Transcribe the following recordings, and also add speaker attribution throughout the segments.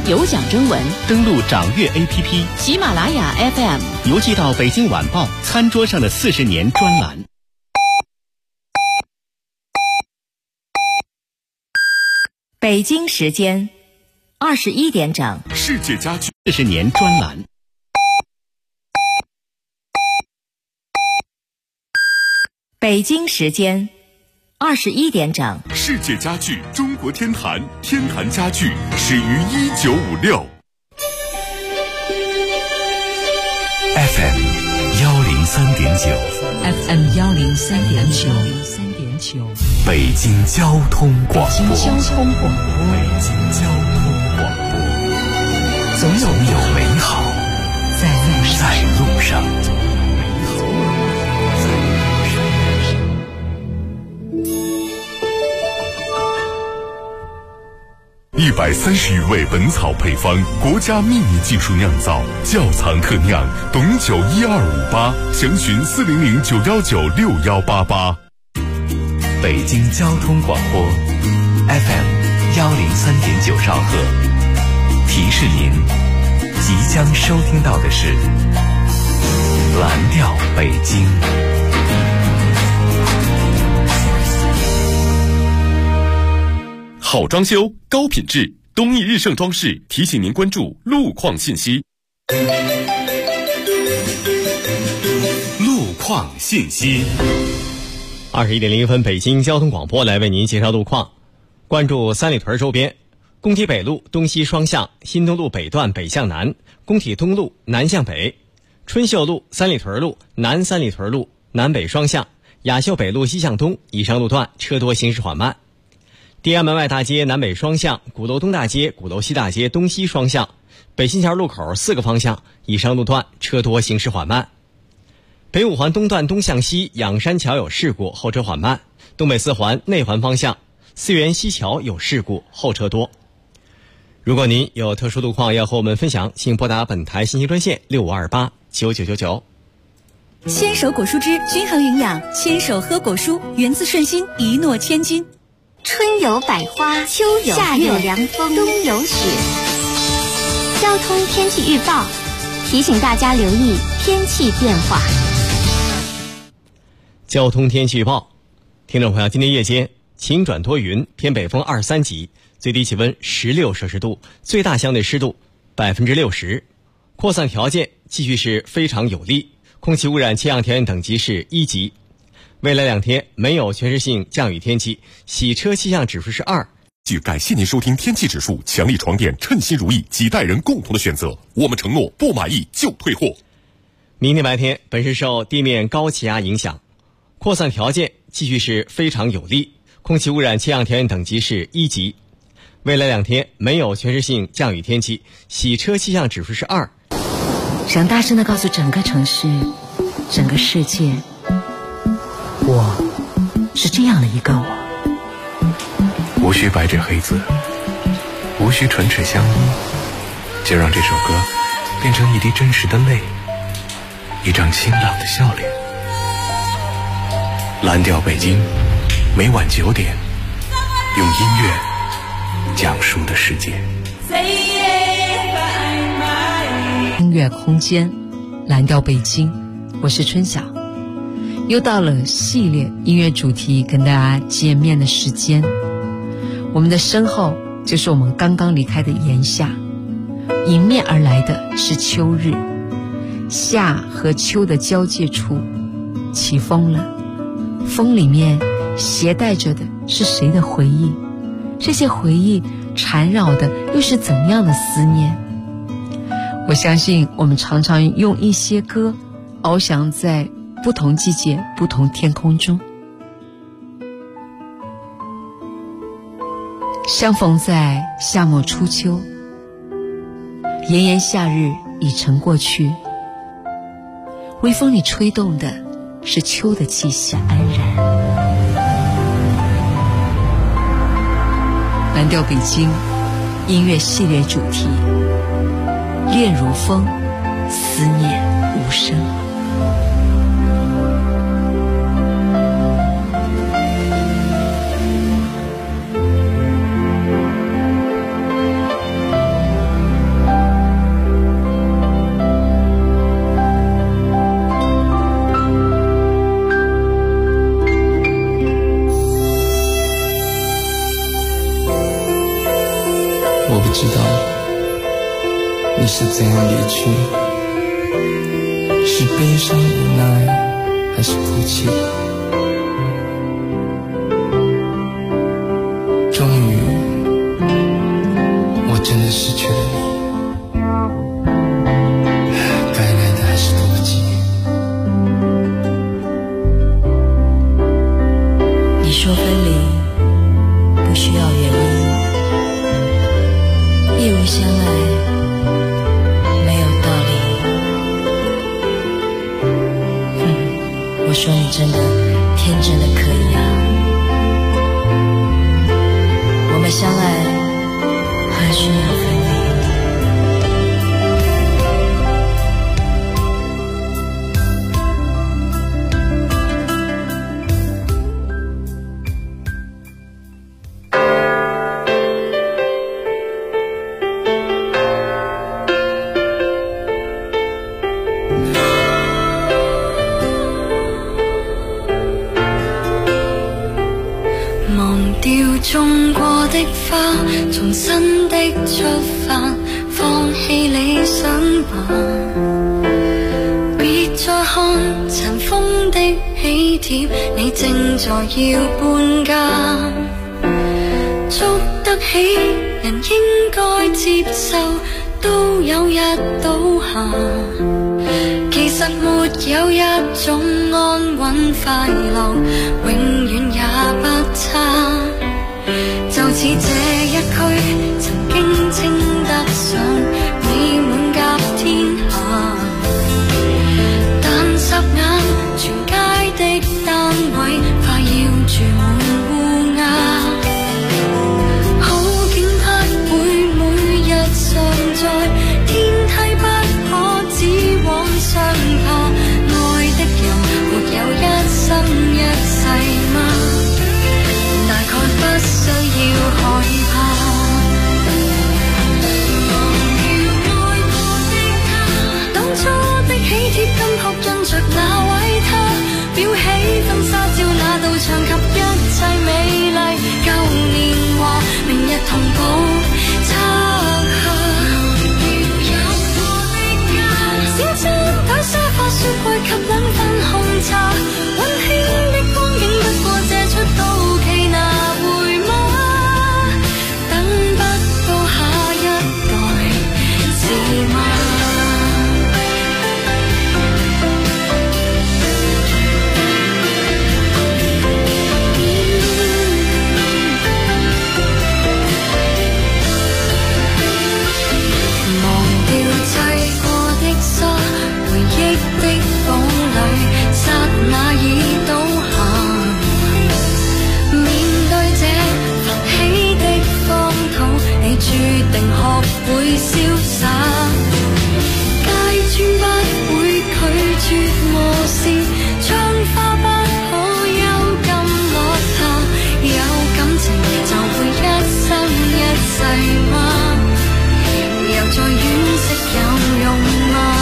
Speaker 1: 有奖征文，
Speaker 2: 登录掌阅 APP、
Speaker 1: 喜马拉雅 FM，
Speaker 2: 邮寄到《北京晚报》餐桌上的40年专栏。
Speaker 3: 北京时间21点整，
Speaker 4: 世界家具
Speaker 2: 40年专栏。
Speaker 3: 北京时间21点整，
Speaker 4: 世界家具中国天坛，天坛家具始于1956。
Speaker 5: FM 103.9
Speaker 6: FM 103.9，
Speaker 5: 北京交通广播。
Speaker 6: 北京交通广播，总有美好在路上。
Speaker 4: 130余味本草配方，国家秘密技术酿造，窖藏特酿，董酒1258，详询400-919-6188。
Speaker 5: 北京交通广播 FM 103.9兆赫，提示您即将收听到的是蓝调北京。
Speaker 4: 好装修，高品质，东易日盛装饰提醒您关注路况信息。路况信息。
Speaker 7: 21点01分，北京交通广播来为您介绍路况。关注三里屯周边，工体北路东西双向，新东路北段北向南，工体东路南向北，春秀路三里屯路南三里屯路南北双向，雅秀北路西向东以上路段车多，行驶缓慢。地安门外大街南北双向，鼓楼东大街、鼓楼西大街东西双向，北新桥路口4个方向以上路段车多，行驶缓慢。北五环东段东向西，仰山桥有事故，后车缓慢。东北四环内环方向，四元西桥有事故，后车多。如果您有特殊路况要和我们分享，请拨打本台信息专线6528999999。
Speaker 8: 牵手果蔬汁均衡营养，牵手喝果蔬，源自顺心，一诺千金。
Speaker 9: 春有百花，秋有夏有凉风，冬有雪。交通天气预报提醒大家留意天气变化。
Speaker 7: 交通天气预报，听众朋友，今天夜间晴转多云，偏北风2、3级，最低气温16摄氏度，最大相对湿度60%，扩散条件继续是非常有利，空气污染气象条件等级是1级。未来2天没有全市性降雨天气，洗车气象指数是2。
Speaker 4: 感谢您收听天气指数，强力床垫，称心如意，几代人共同的选择。我们承诺不满意就退货。
Speaker 7: 明天白天，本市受地面高气压影响，扩散条件继续是非常有利，空气污染气象条件等级是1级。未来2天没有全市性降雨天气，洗车气象指数是2。
Speaker 6: 想大声地告诉整个城市，整个世界，我是这样的一个我。
Speaker 5: 无需白纸黑字，无需唇齿相依，就让这首歌变成一滴真实的泪，一张清朗的笑脸。蓝调北京，每晚9点，用音乐讲述的世界。
Speaker 6: 音乐空间，蓝调北京，我是春晓。又到了系列音乐主题跟大家见面的时间。我们的身后就是我们刚刚离开的炎夏，迎面而来的是秋日，夏和秋的交界处起风了，风里面携带着的是谁的回忆？这些回忆缠绕的又是怎样的思念？我相信我们常常用一些歌翱翔在不同季节、不同天空中。相逢在夏末初秋，炎炎夏日已成过去，微风里吹动的是秋的气息安然。蓝调北京音乐系列主题，恋如风，思念无声。
Speaker 10: 知道你是怎样离去，是悲伤无奈还是哭泣。终于我真的失去了你，该来的还是来不及。
Speaker 11: 你说分离不需要原因，一如相爱没有道理。我说你真的天真的可以啊，我们相爱何须要分离。
Speaker 12: 種過的花，重新的出發，放棄理想吧，別再看塵封的喜帖，你正在要搬家，捉得起人應該接受，都有日倒下，其實沒有一種安穩快樂永遠也不差，就似這一區曾經稱得上美滿甲天下，但霎眼全街的單位快要住滿烏鴉，好景不會每日常在，天梯不可只往上爬，愛的人沒有一生一世嗎？大概不需要害怕。忘掉愛過的他，當初的喜帖金箔印着那位他，裱起婚紗照那道牆及一切美麗舊年華，明日同步拆下。有過的家，小餐台沙發雪櫃及兩份紅茶，溫馨的光景不過借出到期拿回嗎？等不到下一代是嗎？忘掉砌過的沙，回憶的堡壘，剎那已倒下。面對這浮起的荒土，你注定學會瀟灑。街磚不會拒絕磨蝕，窗花不可幽禁落下。有感情就會一生一世嗎？又再惋惜有用嗎？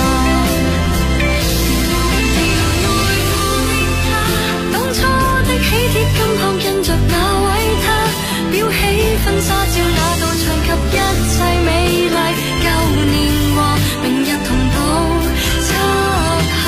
Speaker 12: 當初的喜帖金箔印着那位他，裱起婚紗照那道牆及一切美麗舊年華，明日同步拆下。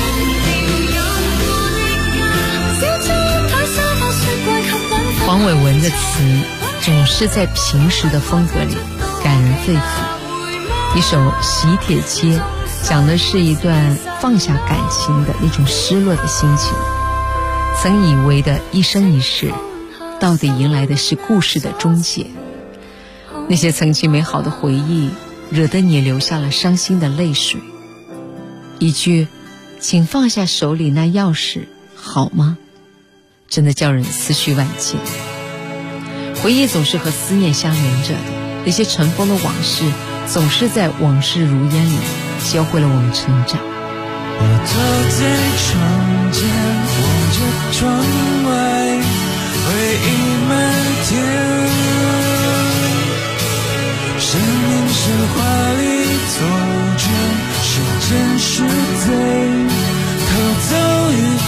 Speaker 12: 小餐台沙發雪櫃及兩份。
Speaker 6: 黃偉文的詞總是在平時的風格裡感人肺腑。一首《喜帖街》講的是一段放下感情的那種失落的心情，曾以為的一生一世，到底迎來的是故事的終結。那些曾經美好的回憶，惹得你流下了傷心的淚水。一句請放下手裡那鑰匙好嗎，真的叫人思緒萬千。回憶總是和思念相連着的，那些塵封的往事總是在往事如煙裡教會了我們成長。
Speaker 10: 我坐在窗前望着窗外，回憶漫天，生命神話裡走着是真是罪，偷走一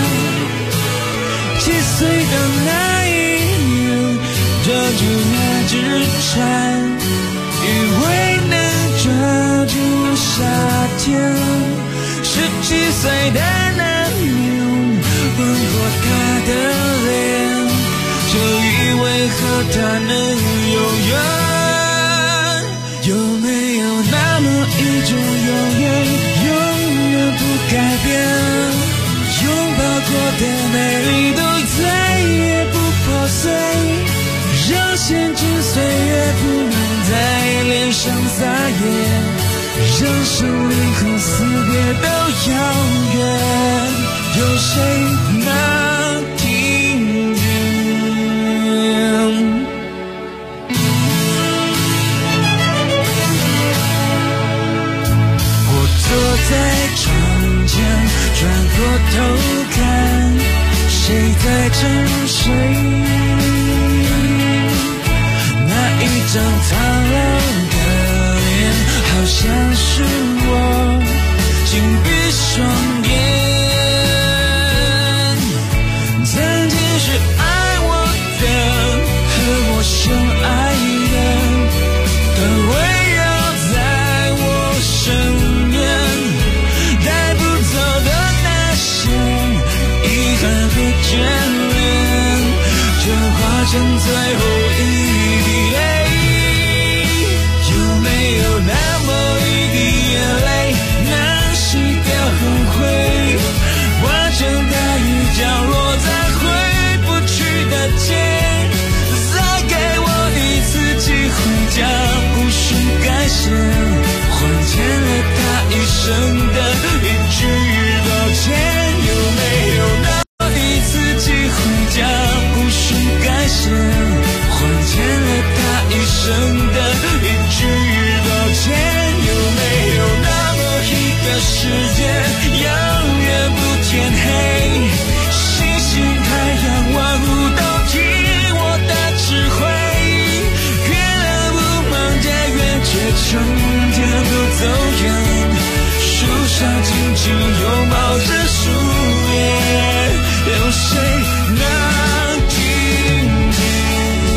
Speaker 10: 切。7歲的那一年，抓住那岁的男人吻过她的脸，就以为和她能永远。有没有那么一种永远永远不改变，拥抱过的美丽都再也不破碎，让闲静岁月不能在脸上撒野，让生离和死别都遥远，有谁能听见？我坐在窗前，转过头看，谁在沉睡？那一张苍老的脸，好像是我紧闭双眼。曾经是爱我的和我相爱的，都围绕在我身边，带不走的那些遗憾和眷恋，就化成最后一滴泪。有没有那么一滴眼泪，能洗掉后悔，完成大雨降落在回不去的街，再给我一次机会将无需改写，还欠了他一生的一句抱歉。有没有那么一次机会将无需改写，还欠了他一生的一句抱歉。有没有那么一个世界永远不天黑，星星太阳万物都听我的指挥，月亮不忙着圆，却成天不走远，树上紧紧拥抱着树叶，有谁能听见？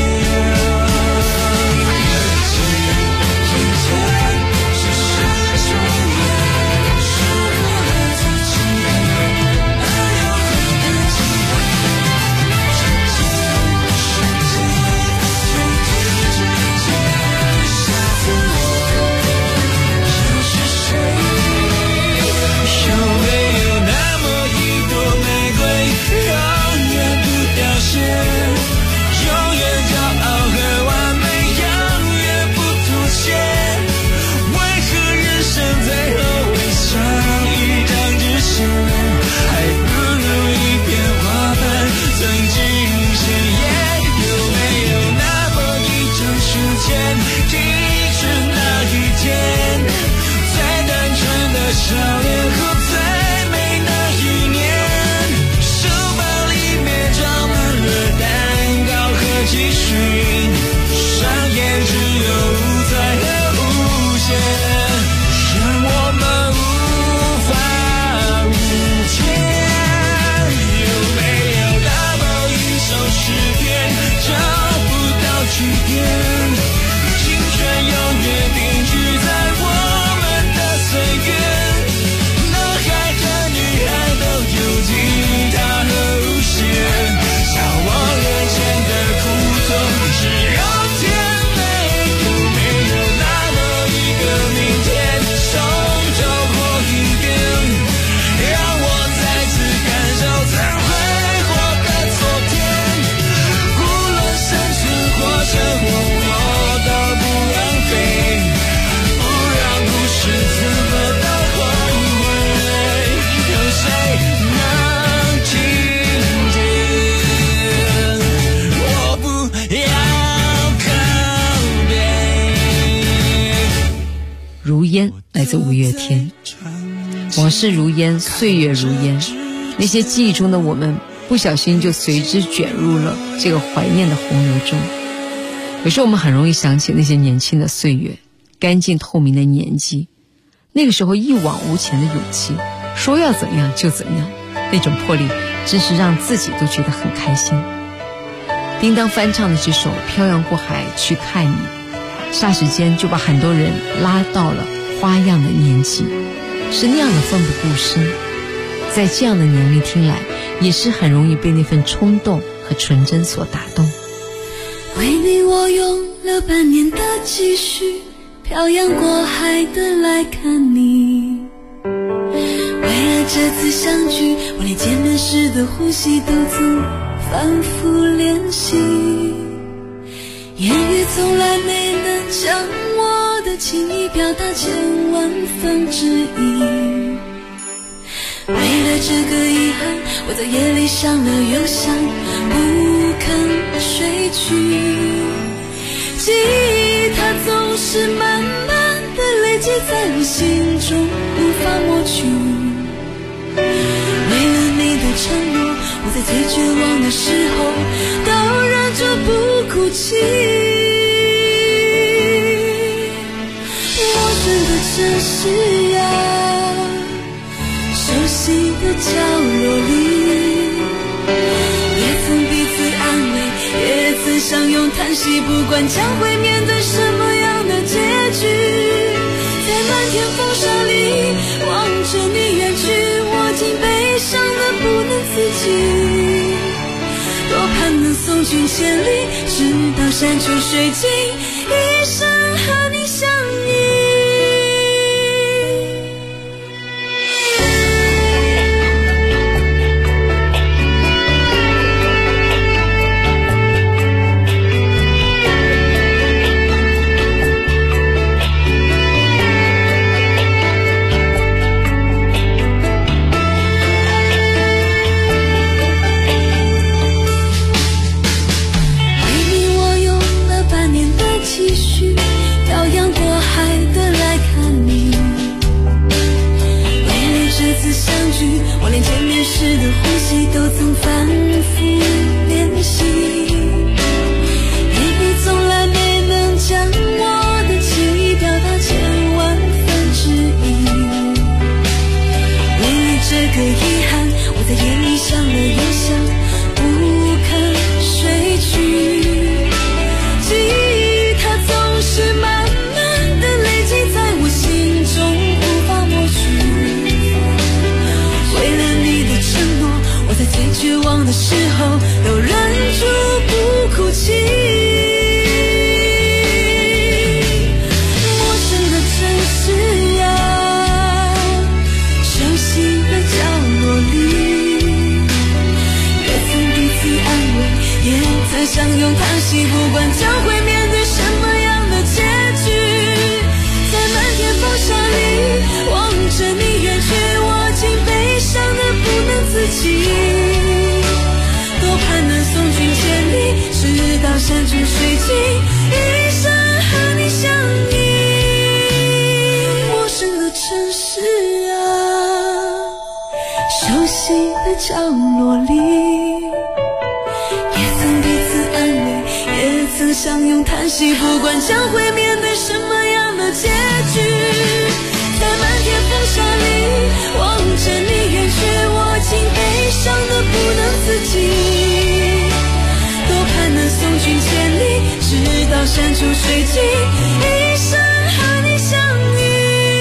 Speaker 10: 少年后最美那一年，书包里面装满了蛋糕和汽水，上演只有无彩和无限，让我们无法无天。有没有那么一首诗篇，找不到句点，青春永远定居在我们的岁月，
Speaker 6: 如烟来自五月天，往事如烟，岁月如烟，那些记忆中的我们不小心就随之卷入了这个怀念的洪流中。有时候我们很容易想起那些年轻的岁月，干净透明的年纪，那个时候一往无前的勇气，说要怎样就怎样，那种魄力真是让自己都觉得很开心。叮当翻唱的这首《漂洋过海去看你》，霎时间就把很多人拉到了花样的年纪，是那样的奋不顾身， 在这样的年龄听来，也是很容易被那份冲动和纯真所打动。
Speaker 12: 为你我用了半年的积蓄，漂洋过海的来看你。为了这次相聚，我连见面时的呼吸都曾反复练习，言语从来没能将我的情意表达千万分之一。为了这个遗憾，我在夜里想了又想，不肯睡去。记忆它总是慢慢的累积在我心中，无法抹去。为了你的承诺，我在最绝望的时候都忍着不哭泣。陌生的城市呀，熟悉的角落里，也曾彼此安慰，也曾相拥叹息，不管将会面对什么样的结局。在漫天风沙里望着你远去，我竟悲伤得不能自己。多盼能送君千里，直到山穷水尽，一生和你相依。我连见面时的呼吸都曾反复练习，言语从来没能将我的情意表达千万分之一。为了这个遗憾，我在夜里想了又想，不肯睡去。记忆它总是慢慢的累积在我心中，无法抹去。我在最绝望的时候都忍住不哭泣。陌生的城市呀，熟悉的角落里，也曾彼此安慰，也曾相拥叹息，不管将会面对什么样的结局。在漫天风沙里望着你远去，我竟悲伤得不能自己。多盼能送君千里，直到山穷水尽，一生和你相依。陌生的城市啊，熟悉的角落里，也曾彼此安慰，也曾相拥叹息，不管将会面对什么样的结局。在漫天风沙里望着你远去，我竟悲伤得不能自己。多盼能送君千里，直到山穷水尽，一生和你相依。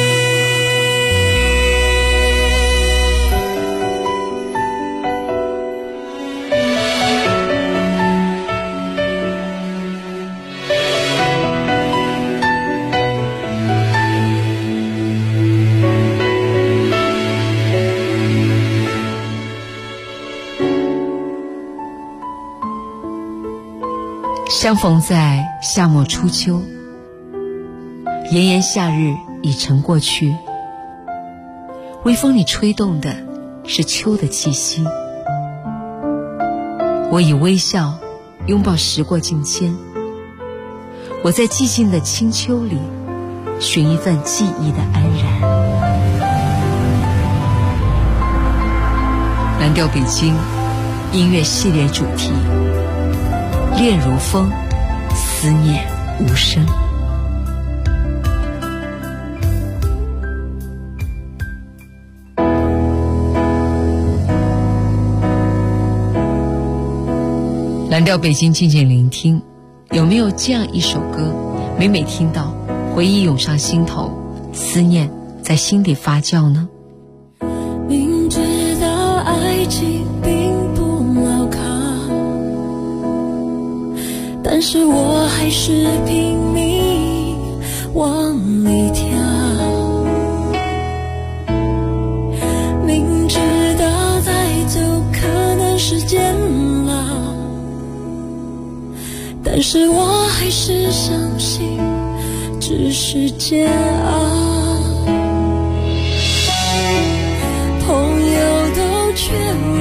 Speaker 6: 相逢在夏末初秋，炎炎夏日已成过去，微风里吹动的是秋的气息。我以微笑拥抱时过境迁，我在寂静的清秋里寻一份记忆的安然。蓝调北京音乐系列主题，恋如风，思念无声。蓝调北京静静聆听，有没有这样一首歌，每每听到，回忆涌上心头，思念在心底发酵呢？
Speaker 12: 明知道但是我还是拼命往里跳，明知道再走可能是监牢，但是我还是相信只是煎熬。朋友都劝我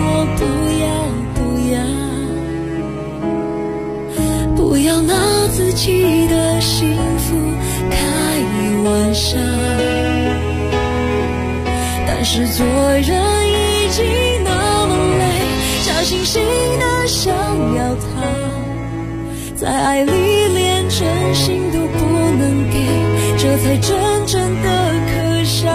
Speaker 12: 不要拿自己的幸福开玩笑，但是做人已经那么累，假惺惺的想要逃，在爱里连真心都不能给，这才真正的可笑。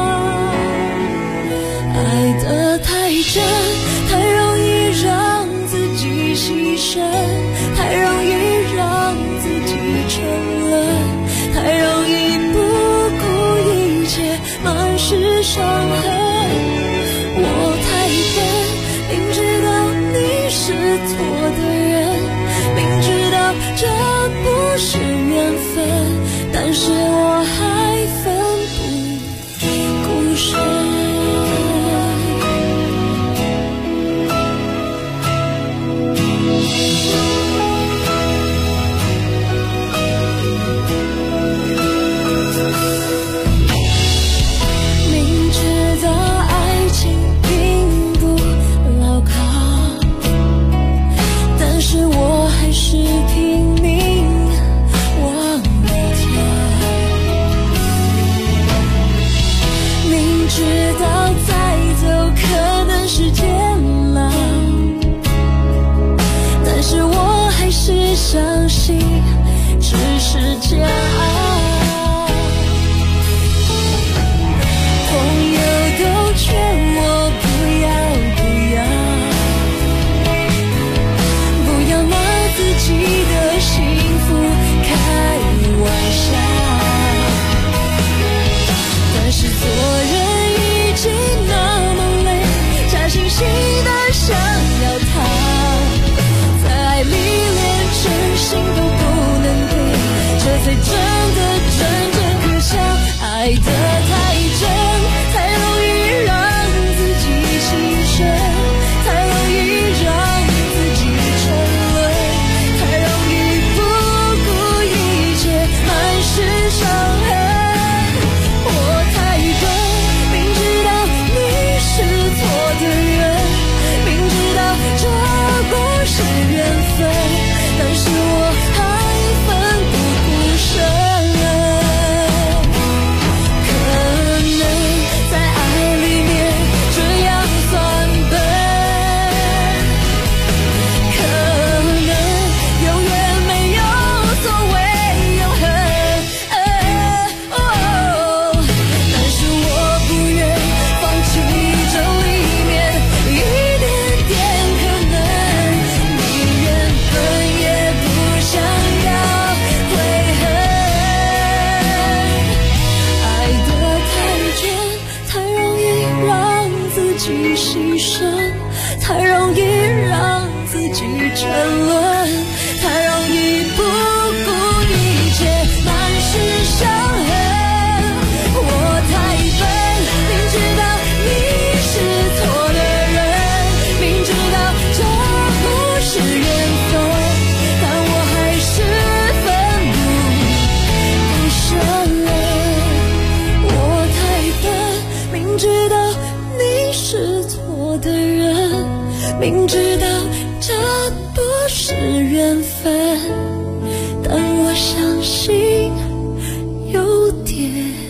Speaker 12: 爱得太真，太容易让自己牺牲，太容易让自己沉沦，太容易不顾一切，满是伤痕。我太笨，明知道你是错的人，明知道这不是缘分，但是我还奋不顾身。相信只是煎熬，朋友都劝我不要拿自己的幸福开玩笑，但是做人已经那么累，假惺惺的想要逃，在爱里真心都不能给，这才真的真正可笑。爱得太真，太容易让自己牺牲，太容易让自己沉沦，太容易不顾一切，满是伤痕。我太笨，明知道你是错的人，明知道这不是缘分，但是我还奋不顾身，可能在爱里面这样算笨，可能永远没有所谓永恒，但是我不愿放弃这里面一点点可能，你原本也不想要悔恨。爱得太真，太容易让自己牺牲，太容易让自己沉沦，太容易不顾一切，满是伤痕。我太笨，明知道你是错的人，明知道这不是缘分，但我还是奋不顾身。我太笨，明知道你是错的人，明知道这不是缘分，但我相信有点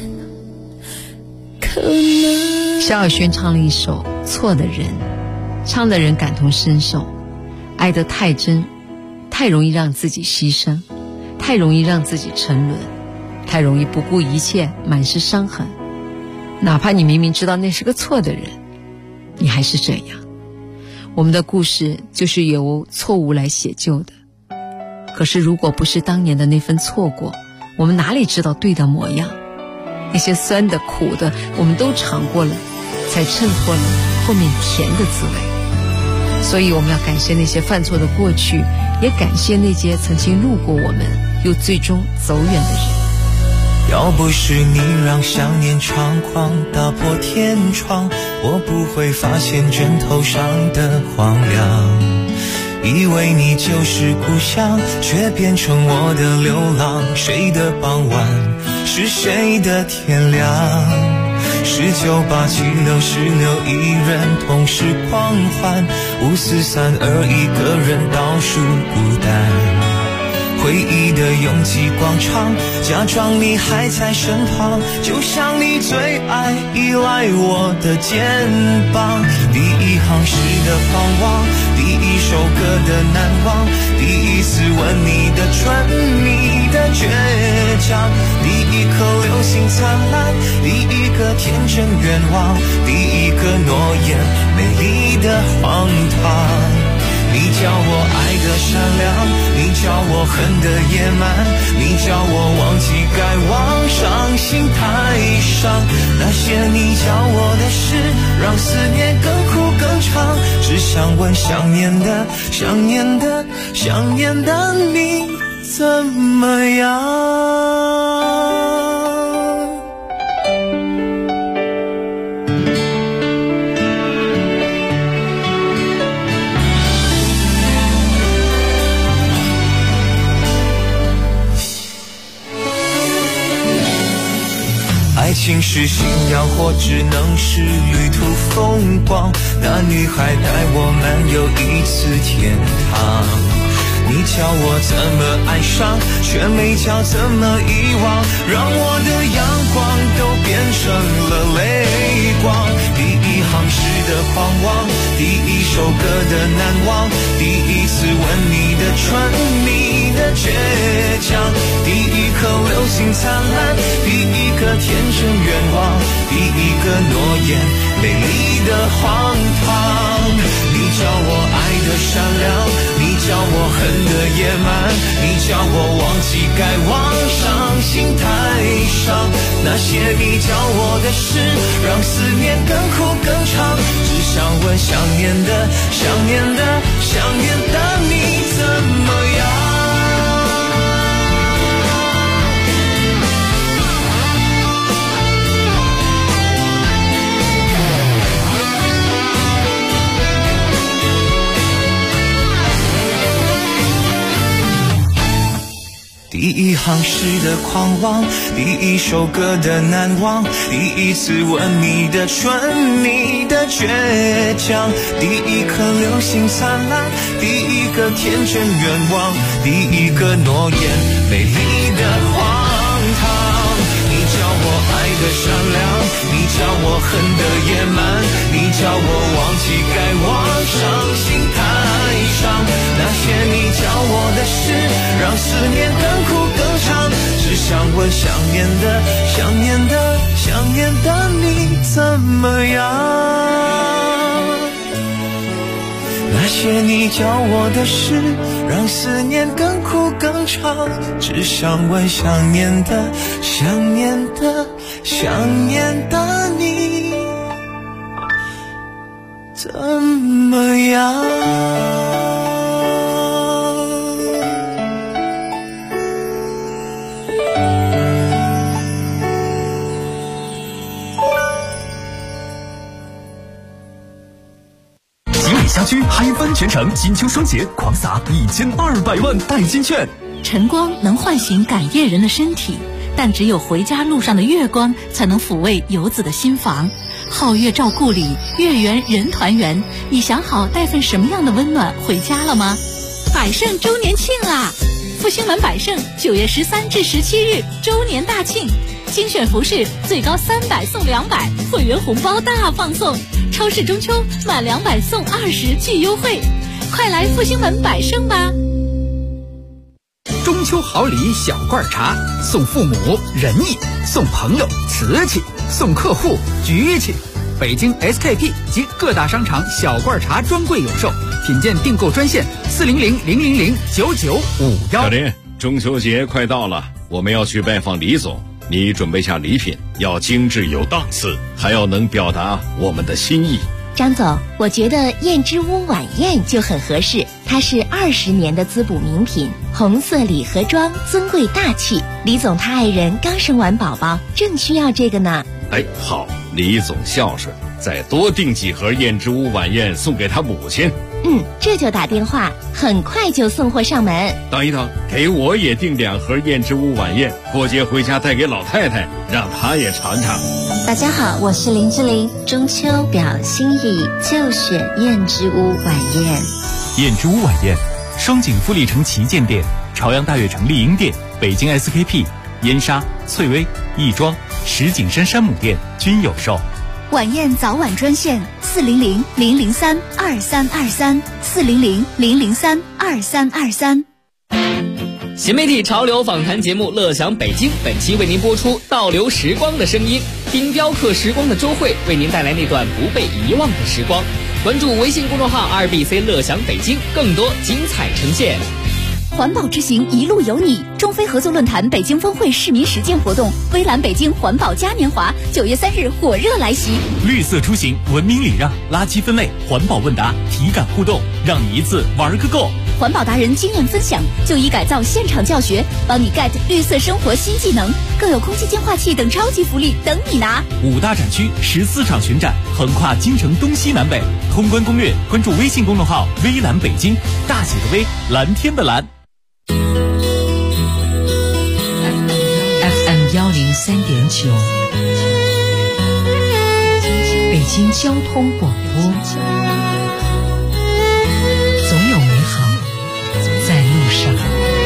Speaker 12: 可能。
Speaker 6: 萧亚轩唱了一首《错的人》，唱的人感同身受。爱得太真，太容易让自己牺牲，太容易让自己沉沦，太容易不顾一切，满是伤痕。哪怕你明明知道那是个错的人，你还是这样。我们的故事就是由错误来写就的，可是如果不是当年的那份错过，我们哪里知道对的模样？那些酸的苦的我们都尝过了，才衬托了后面甜的滋味。 所以我们要感谢那些犯错的过去，也感谢那些曾经路过我们又最终走远的人。
Speaker 10: 要不是你让想念猖狂打破天窗，我不会发现枕头上的荒凉。以为你就是故乡，却变成我的流浪。谁的傍晚是谁的天亮？19、8、7、6、16，一人同时狂欢，5、4、3、2，一个人倒数孤单。回忆的拥挤广场，假装你还在身旁，就像你最爱依赖我的肩膀。第一行诗的狂妄，第一首歌的难忘，第一次吻你的唇，你的倔强，第一颗流星灿烂，第一个天真愿望，第一个诺言美丽的荒唐。你叫我爱的善良，你叫我恨的野蛮，你叫我忘记该忘，伤心太伤。那些你教我的事，让思念更苦更长。只想问想念的，想念的，想念的你怎么样？爱情是信仰或只能是旅途风光，那女孩带我漫游一次天堂。你教我怎么爱上，却没教怎么遗忘，让我的阳光都变成了泪光。第一行诗的狂妄，第一首歌的难忘，第一次吻你的唇，你的倔强，第一颗流星灿烂，第一个天真愿望，第一个诺言美丽的荒唐。你教我爱的善良，你教我恨的野蛮，你教我忘记该忘，伤心太伤。那些你教我的事，让思念更苦更长。只想问想念的，想念的，想念的你怎么样？第一行诗的狂妄，第一首歌的难忘，第一次吻你的唇，你的倔强，第一颗流星灿烂，第一个天真愿望，第一个诺言美丽的荒唐。你教我爱的善良，你教我恨的野蛮，你教我忘记该忘，伤心太伤。那些你教我的事，让思念更苦更长。只想问想念的，想念的，想念的你怎么样？那些你教我的事，让思念更苦更长。只想问想念的，想念的，想念的你怎么样？
Speaker 13: 家居海帆全城金秋双节狂撒1200万代金券。
Speaker 1: 晨光能唤醒赶夜人的身体，但只有回家路上的月光才能抚慰游子的心房。皓月照故里，月圆人团圆。你想好带份什么样的温暖回家了吗？百盛周年庆啦！复兴门百盛9月13至17日周年大庆，精选服饰最高300送200，会员红包大放送。超市中秋满200送20巨优惠，快来复兴门百盛吧！
Speaker 14: 中秋好礼小罐茶，送父母仁义，送朋友瓷器，送客户局气。北京 SKP 及各大商场小罐茶专柜有售，品鉴订购专线400-000-9951。
Speaker 15: 小林，中秋节快到了，我们要去拜访李总，你准备下礼品，要精致有档次，还要能表达我们的心意。
Speaker 9: 张总，我觉得燕之屋晚宴就很合适，它是20年的滋补名品，红色礼盒装，尊贵大气。李总他爱人刚生完宝宝，正需要这个呢。
Speaker 15: 哎，好，李总孝顺，再多订几盒燕之屋晚宴送给他母亲。
Speaker 9: 这就打电话，很快就送货上门。
Speaker 15: 等一等，给我也订2盒燕之屋晚宴，过节回家带给老太太，让她也尝尝。
Speaker 16: 大家好，我是林志玲，中秋表心意就选燕之屋晚宴。
Speaker 13: 燕之屋晚宴，双井富力城旗舰店、朝阳大悦城丽婴店、北京 SKP、燕莎、翠微、亦庄、石景山山姆店均有售。
Speaker 8: 晚宴早晚专线400-003-2323，400-003-2323。
Speaker 17: 新媒体潮流访谈节目《乐享北京》，本期为您播出倒流时光的声音。丁雕刻时光的周慧为您带来那段不被遗忘的时光。关注微信公众号2BC 乐享北京，更多精彩呈现。
Speaker 8: 环保之行一路有你，中非合作论坛北京峰会市民实践活动，微蓝北京环保嘉年华9月3日火热来袭。
Speaker 13: 绿色出行，文明礼让，垃圾分类，环保问答，体感互动，让你一次玩个够。
Speaker 8: 环保达人经验分享，就医改造现场教学，帮你 get 绿色生活新技能，更有空气净化器等超级福利等你拿。
Speaker 13: 5大展区14场巡展，横跨京城东西南北。通关攻略，关注微信公众号微蓝北京，大写的微，蓝天的蓝。
Speaker 6: FM 103.9，北京交通广播，总有美好在路上。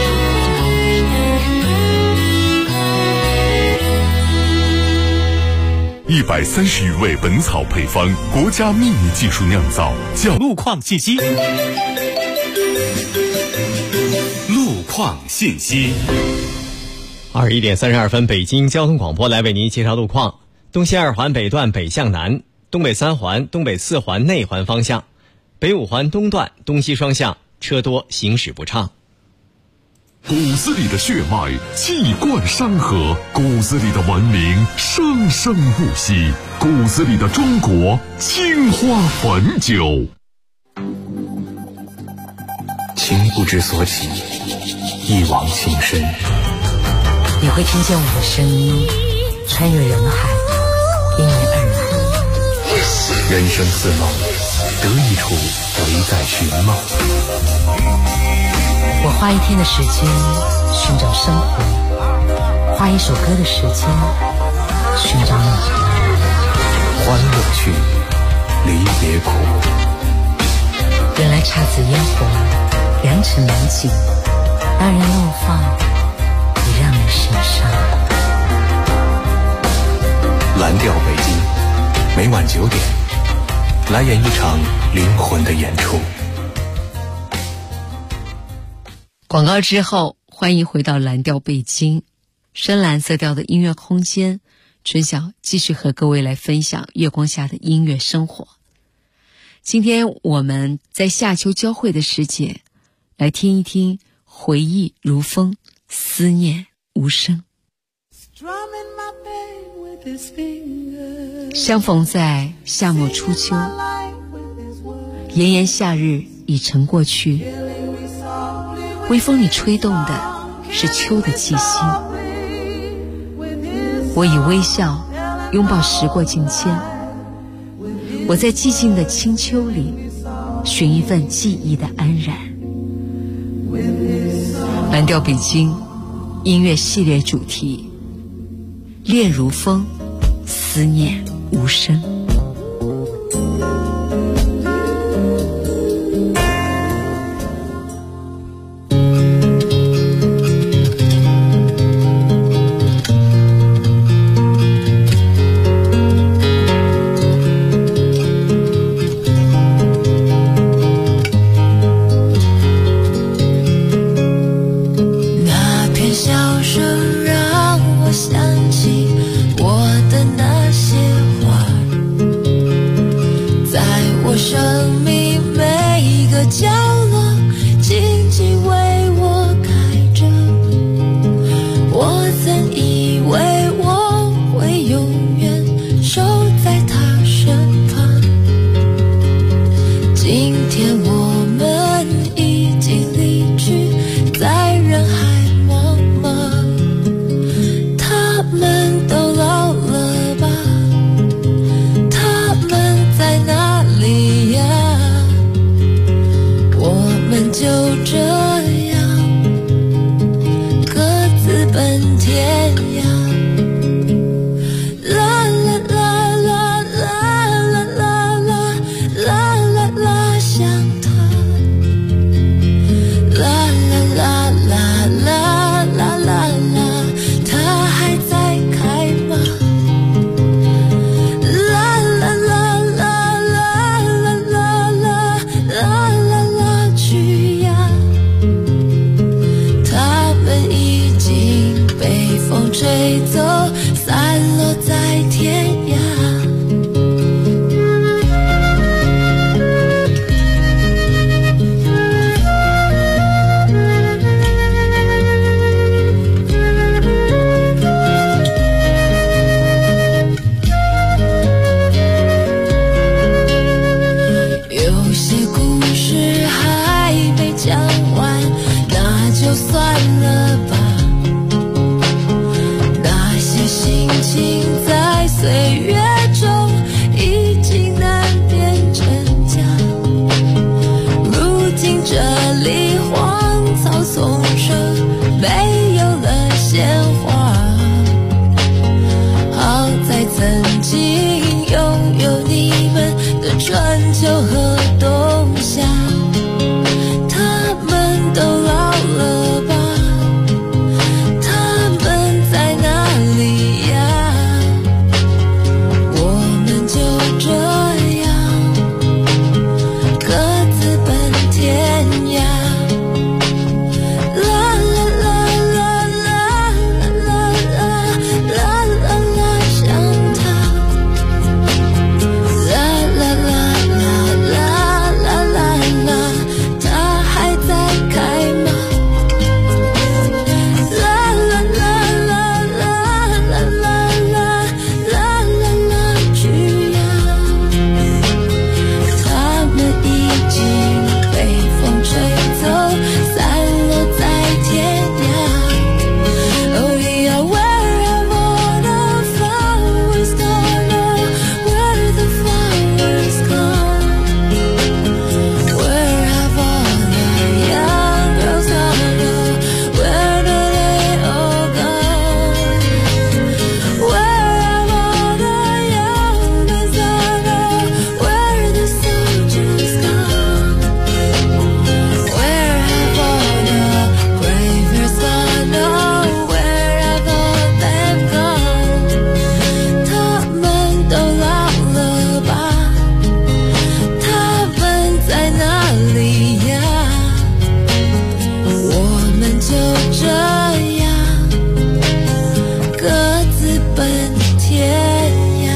Speaker 4: 130余味本草配方，国家秘密技术酿造，
Speaker 13: 路况信息。
Speaker 4: 路况信息。
Speaker 7: 21点32分，北京交通广播来为您介绍路况。东西2环北段北向南，东北3环、东北4环内环方向，北5环东段东西双向车多，行驶不畅。
Speaker 4: 骨子里的血脉气贯山河，骨子里的文明生生不息，骨子里的中国青花汾酒。
Speaker 5: 情不知所起，一往情深。
Speaker 11: 你会听见我的声音穿越人海，因你而来。
Speaker 5: 人生似梦，得一处唯在寻梦。
Speaker 11: 我花1天的时间寻找生活，花1首歌的时间寻找你。
Speaker 5: 欢乐去，离别苦。
Speaker 11: 原来姹紫嫣红，良辰美景，让人怒放，也让人神伤。
Speaker 5: 蓝调北京，每晚9点，来演一场灵魂的演出。
Speaker 6: 广告之后，欢迎回到蓝调北京，深蓝色调的音乐空间。春晓继续和各位来分享月光下的音乐生活。今天我们在夏秋交汇的时节，来听一听回忆如风，思念无声。相逢在夏末初秋，炎炎夏日已成过去，微风里吹动的是秋的气息。我以微笑拥抱时过境迁，我在寂静的清秋里寻一份记忆的安然。蓝调北京音乐系列主题，恋如风，思念无声。
Speaker 12: 风吹走，散落在天涯。有些故事还没讲完，那就算了吧。那些心情在岁月中已经难辨真假。如今这里荒草丛生，没有了鲜花。好在曾经拥有你们的春秋和冬夏，他们都老了吧？他们在哪里呀？我们就这样各自奔天涯。啦啦啦啦啦啦啦啦啦啦，想他。啦啦啦啦啦啦啦啦，它还在开吗？啦啦啦啦啦啦啦啦啦啦啦，去呀！它们已经被风吹走，散落在天涯。Oh yeah, where have all the flowers gone? Oh, where the flowers gone? Where have all the young girls gone? Oh, where do they all gone? Where have all the young men gone? Oh, where are the soldiers gone? Where have all the brave gone? Oh, where have all them gone? 他们都老了吧？他们在哪里呀？我们就这样各自奔天涯。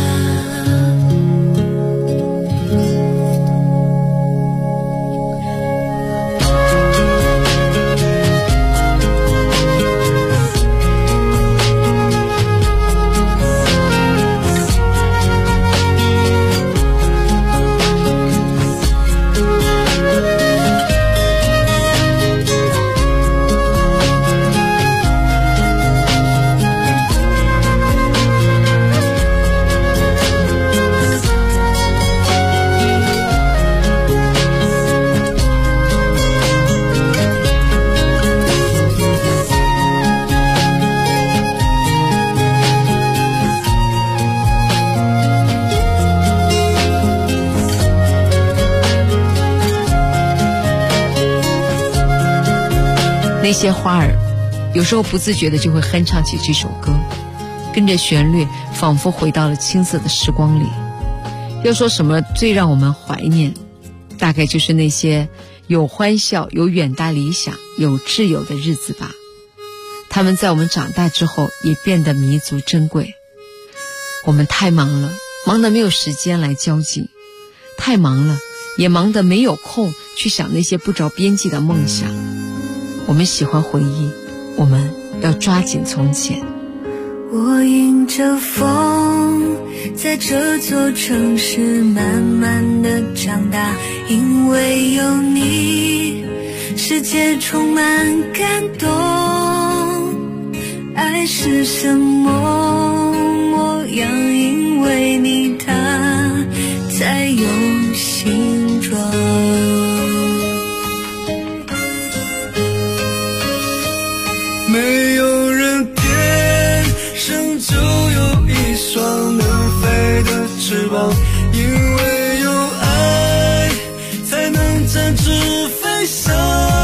Speaker 6: 那些花儿有时候不自觉的就会哼唱起这首歌，跟着旋律仿佛回到了青涩的时光里。要说什么最让我们怀念，大概就是那些有欢笑、有远大理想、有挚友的日子吧。他们在我们长大之后也变得弥足珍贵。我们太忙了，忙得没有时间来交际，太忙了，也忙得没有空去想那些不着边际的梦想。我们喜欢回忆，我们要抓紧从前。
Speaker 12: 我迎着风，在这座城市慢慢的长大，因为有你，世界充满感动。爱是什么模样？因为你，它才有形状。
Speaker 10: 没有人天生就有一双能飞的翅膀，因为有爱才能展翅飞翔。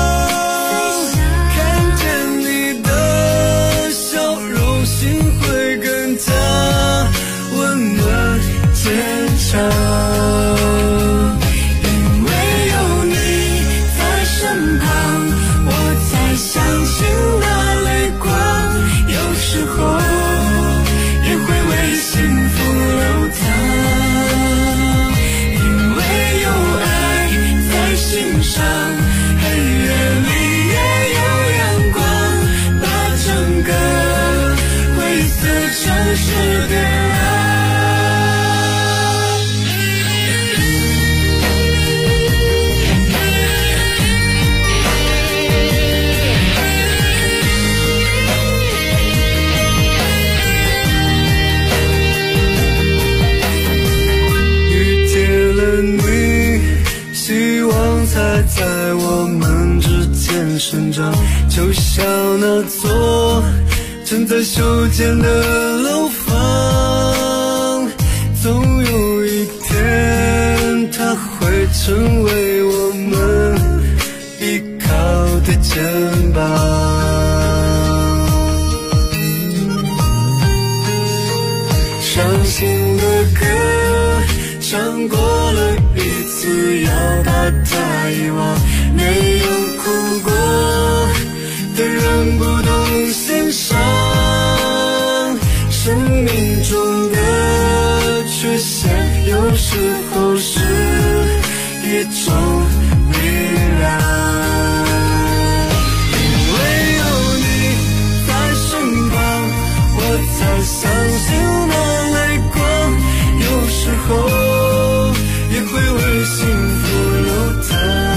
Speaker 10: 看见你的笑容，心会更加温暖坚强。因为有你在身旁，我才相信那泪光有时候市点燃。遇见了你，希望才在我们之间生长，就像那座正在修建的楼房，总有一天它会成为我们依靠的肩膀。伤心的歌唱过了一次，要把它遗忘，没有哭过的人不懂欣赏，生命中的缺陷有时候是一种力量，因为有你在身旁，我才相信那泪光有时候也会为幸福流淌。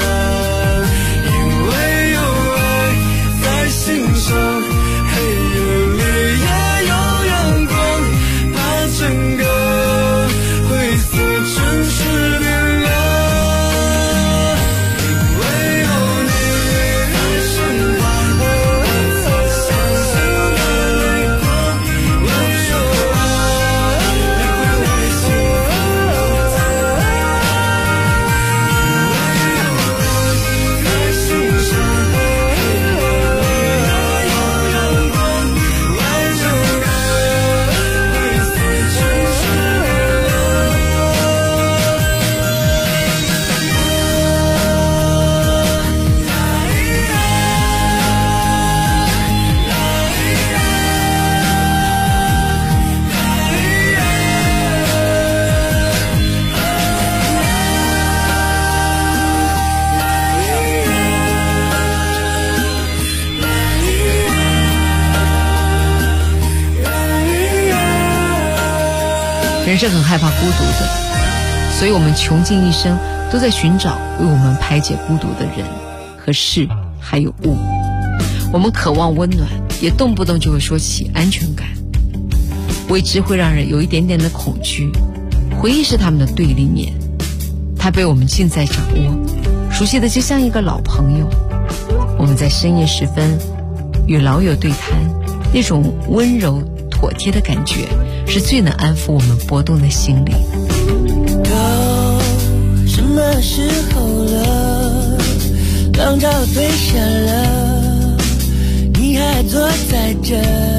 Speaker 6: 人是很害怕孤独的，所以我们穷尽一生都在寻找为我们排解孤独的人和事还有物。我们渴望温暖，也动不动就会说起安全感。未知会让人有一点点的恐惧，回忆是他们的对立面，它被我们尽在掌握，熟悉的就像一个老朋友。我们在深夜时分与老友对谈，那种温柔妥帖的感觉是最能安抚我们波动的心灵。
Speaker 10: 到什么时候了，浪潮退下了，你还坐在这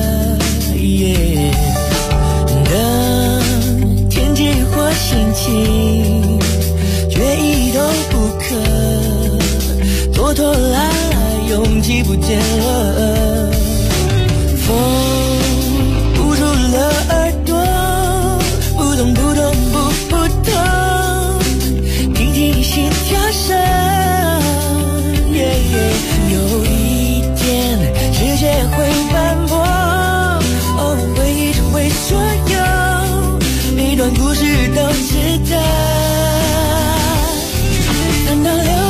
Speaker 10: 等天气或心情却一动不可，拖拖拉拉勇气不见了，风捂住了耳朵，不痛不痛不痛，听听心跳声，有一天世界会斑驳，回忆成为所有，每段故事都值得。难道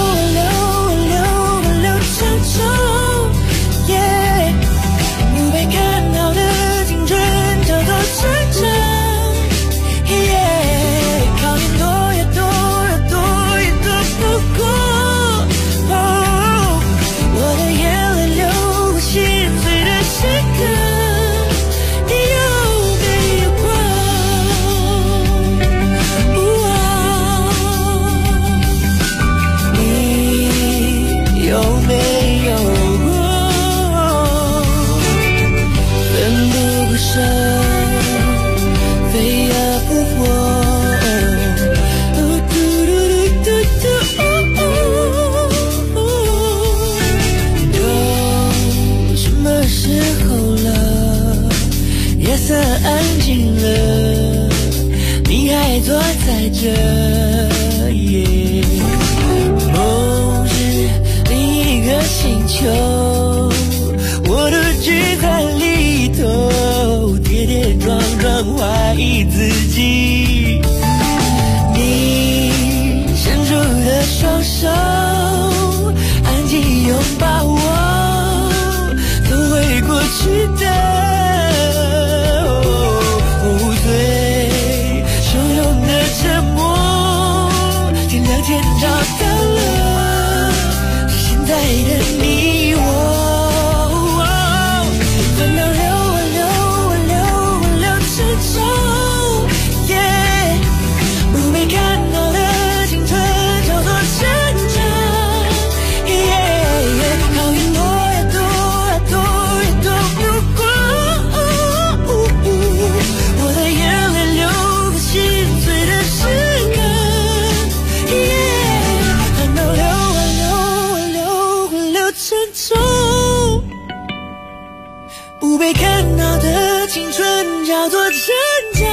Speaker 10: 流匆匆，不被看到的青春叫做成长。靠近多也躲不过，我的眼泪流心碎的时刻。色安静了，你还坐在这梦是另一个星球，我的剧在里头跌跌怀疑自己。你伸出的双手，安静拥抱我，都会过去的。最汹涌的沉默，天亮前找到了现在的你我。不被看到的青春叫做成长。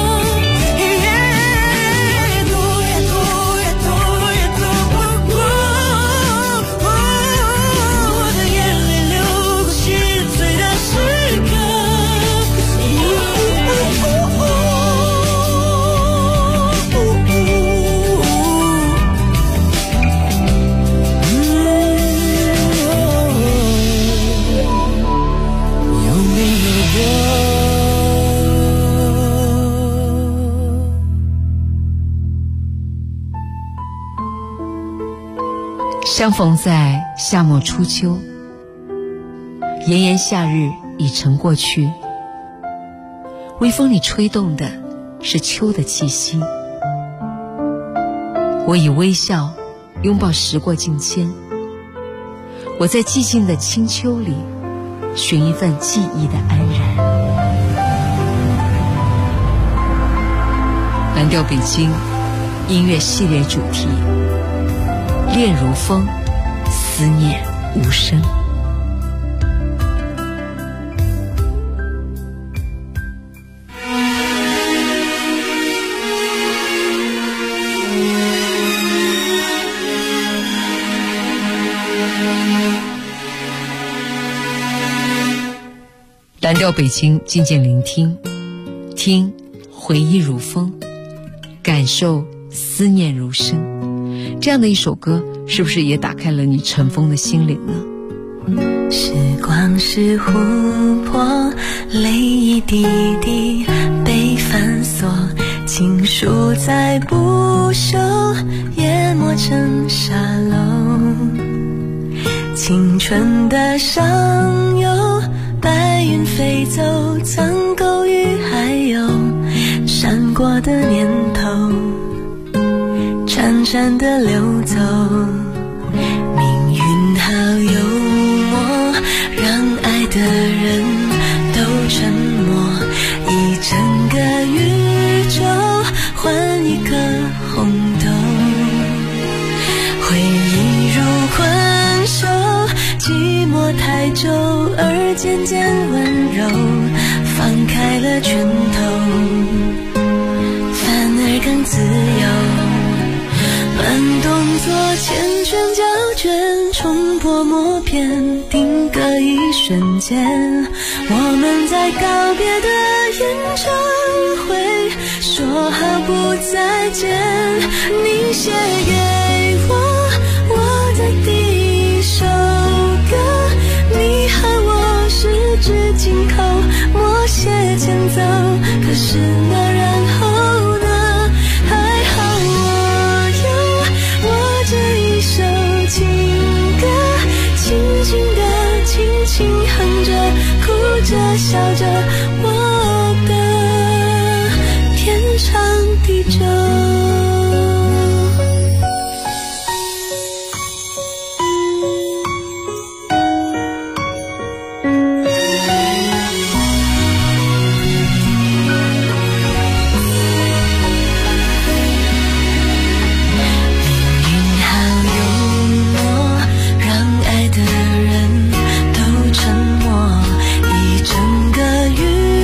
Speaker 6: 相逢在夏末初秋，炎炎夏日已成过去，微风里吹动的是秋的气息。我以微笑拥抱时过境迁，我在寂静的清秋里寻一份记忆的安然。蓝调北京音乐系列主题，恋如风，思念无声。蓝调北京，静静聆听，听回忆如风，感受思念如声。这样的一首歌，是不是也打开了你尘封的心灵呢？
Speaker 12: 时光是湖泊，泪一滴滴被反锁，情书在不朽，淹没成沙漏。青春的上游，白云飞走，曾勾于海有闪过的念头，潺潺地流走。命运好幽默，让爱的人都沉默，一整个宇宙换一个红豆。回忆如困兽，寂寞太久而渐渐温柔，放开了拳头，反而更自由。慢动作缱绻胶卷，冲破默片，定格一瞬间。我们在告别的演唱会说好不再见，你写给我的第一首歌，你和我十指紧扣，默写前奏。可是那然后呢？还好我有我这一首情歌，轻轻地轻轻哼着，哭着笑着，我的天长地久。雨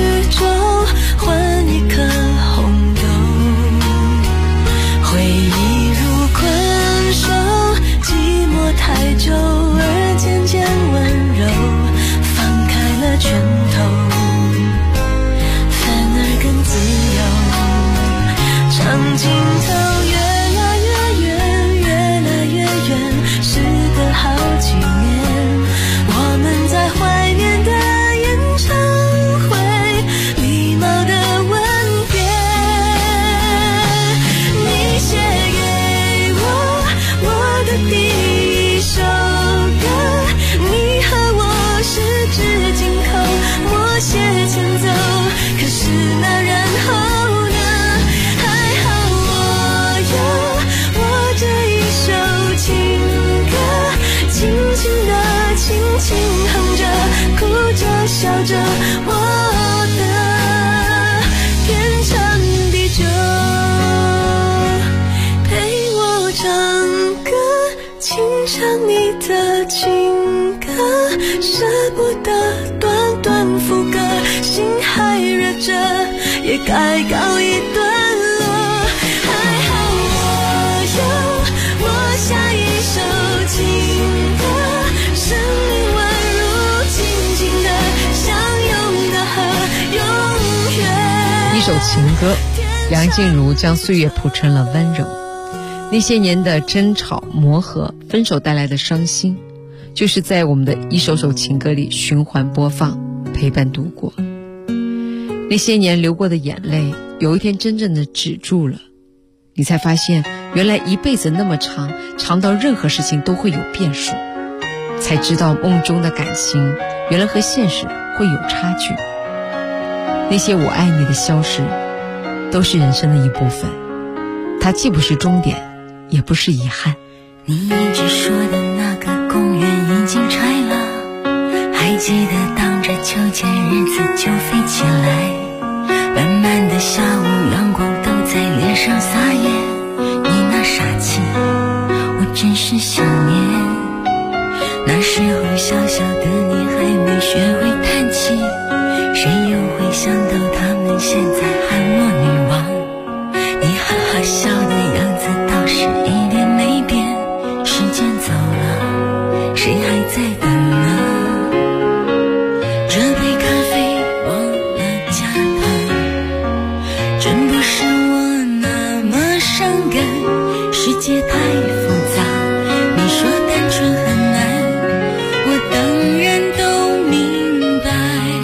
Speaker 12: 舍不得，短短副歌，心还热着，也该告一段落。还好我有我下一首情歌，生命宛如静静的相拥的河，永远。
Speaker 6: 一首情歌，梁静茹将岁月谱成了温柔。那些年的争吵、磨合、分手带来的伤心，就是在我们的一首首情歌里循环播放，陪伴度过。那些年流过的眼泪，有一天真正的止住了，你才发现原来一辈子那么长，长到任何事情都会有变数，才知道梦中的感情原来和现实会有差距。那些我爱你的消失，都是人生的一部分，它既不是终点，也不是遗憾。
Speaker 12: 你一直说的那个公园已经拆了，还记得荡着秋千日子就飞起来，慢慢的下午阳光都在脸上撒野，你那傻气我真是想念。那时候小小的你还没学会叹气，谁又会想到他们现在喊我女王。你哈哈笑的样子倒是一点没变，时间走了，谁还在等呢？这杯咖啡忘了加糖，真不是我那么伤感，世界太复杂，你说单纯很难，我当然都明白。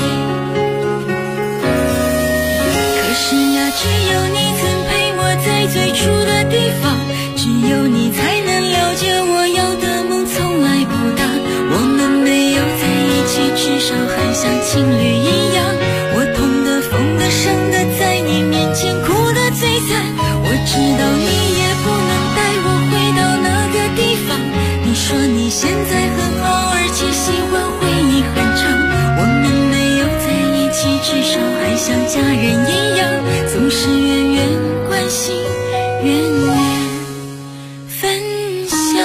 Speaker 12: 可是呀，只有你曾陪我在最初的地方，只有你才能了解我要的梦从来不大。我们没有在一起，至少还像情侣一样，我痛的疯的伤的在你面前哭的最惨。我知道你也不能带我回到那个地方，你说你现在很好，而且喜欢回忆很长。我们没有在一起，至少还像家人一样，总是远远关心，远远分享。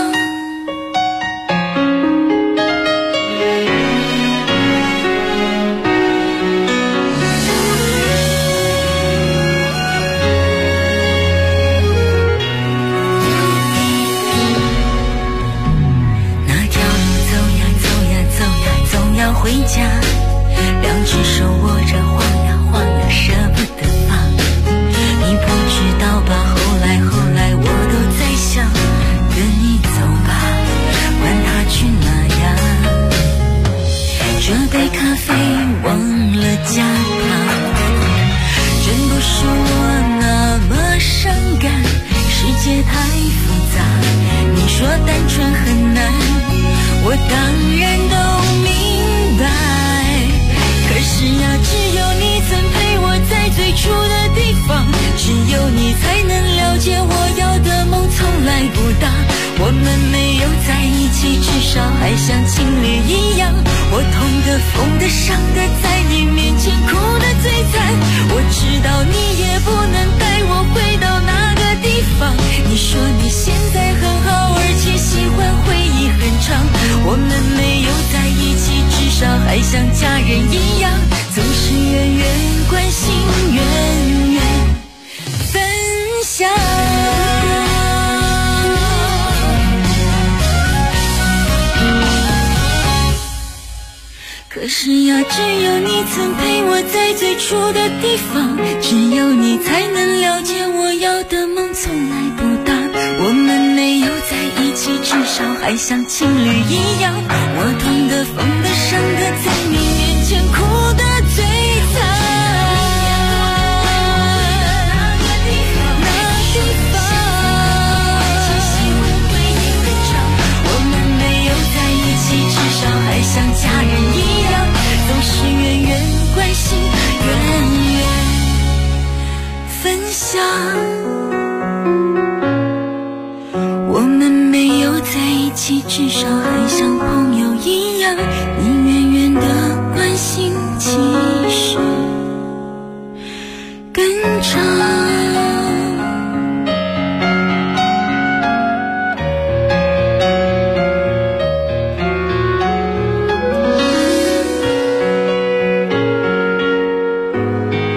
Speaker 12: 那条路走呀走呀走呀总要回家，两只手握着晃呀晃呀舍不得放。你不知道吧，后来我都在想，跟你走吧，管他去哪呀。这杯咖啡忘了加糖，真不是我那么伤感，世界太复杂，你说单纯很难，我当然都明白。可是呀，只有你曾陪我在最初的地方，只有你才能了解我要的梦从来不大。我们没有在一起，至少还像情侣一样，我痛的疯的伤的在你面前哭的最惨。我知道你也不能带我回到那个地方，你说你现在很好，而且喜欢回忆很长。我们没有在一起，至少还像家人一样，总是远远关心，远远分享。可是呀，只有你曾陪我在最初的地方，只有你才能了解我要的梦从来不大。我们没有在一起，至少还像情侣一样，我痛的疯的伤的在你面前哭的最惨。还像家人一样，总是远远关心，远远分享。我们没有在一起，至少还像朋友一样，你远远的关心，其实更长。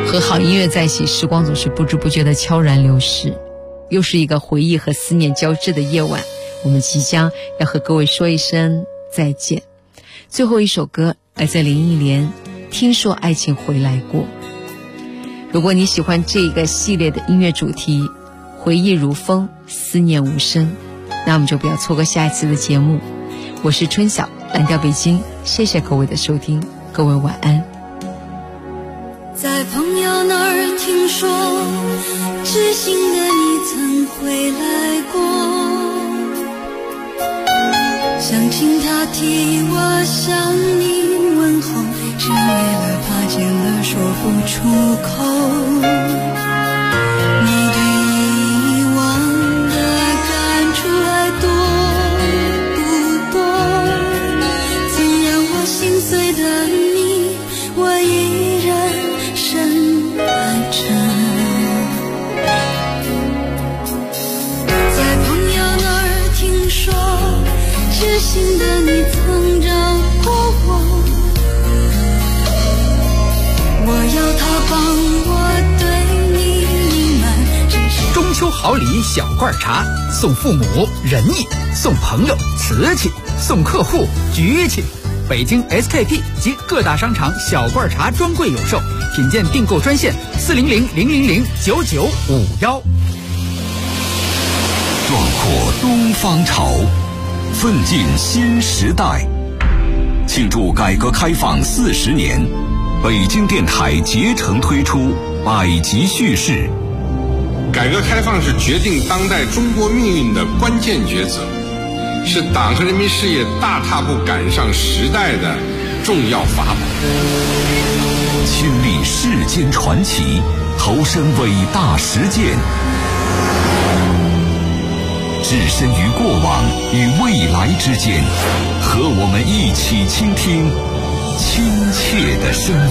Speaker 6: 和好音乐在一起，时光总是不知不觉的悄然流逝。又是一个回忆和思念交织的夜晚，我们即将要和各位说一声再见。最后一首歌来自林忆莲，听说爱情回来过。如果你喜欢这个系列的音乐主题，回忆如风，思念无声，那我们就不要错过下一次的节目。我是春晓，蓝调北京，谢谢各位的收听，各位晚安。
Speaker 12: 在朋友那儿听说，知心的你曾回来过，想请他替我向你问候，只为了怕见了说不出口。你对以往的感触还多不多？曾让我心碎的你，我依然深爱着。在朋友那儿听说，知心的你曾找过我，我要他帮我对你隐瞒。
Speaker 14: 中秋好礼小罐茶，送父母仁义，送朋友瓷器，送客户局气。北京 SKP 及各大商场小罐茶专柜有售，品鉴订购专线400-000-9951。
Speaker 4: 壮阔东方潮，奋进新时代。庆祝改革开放40年，北京电台竭诚推出百集叙事。
Speaker 18: 改革开放是决定当代中国命运的关键抉择，是党和人民事业大踏步赶上时代的重要法宝。
Speaker 4: 亲历世间传奇，投身伟大实践，置身于过往与未来之间，和我们一起倾听亲切的声音。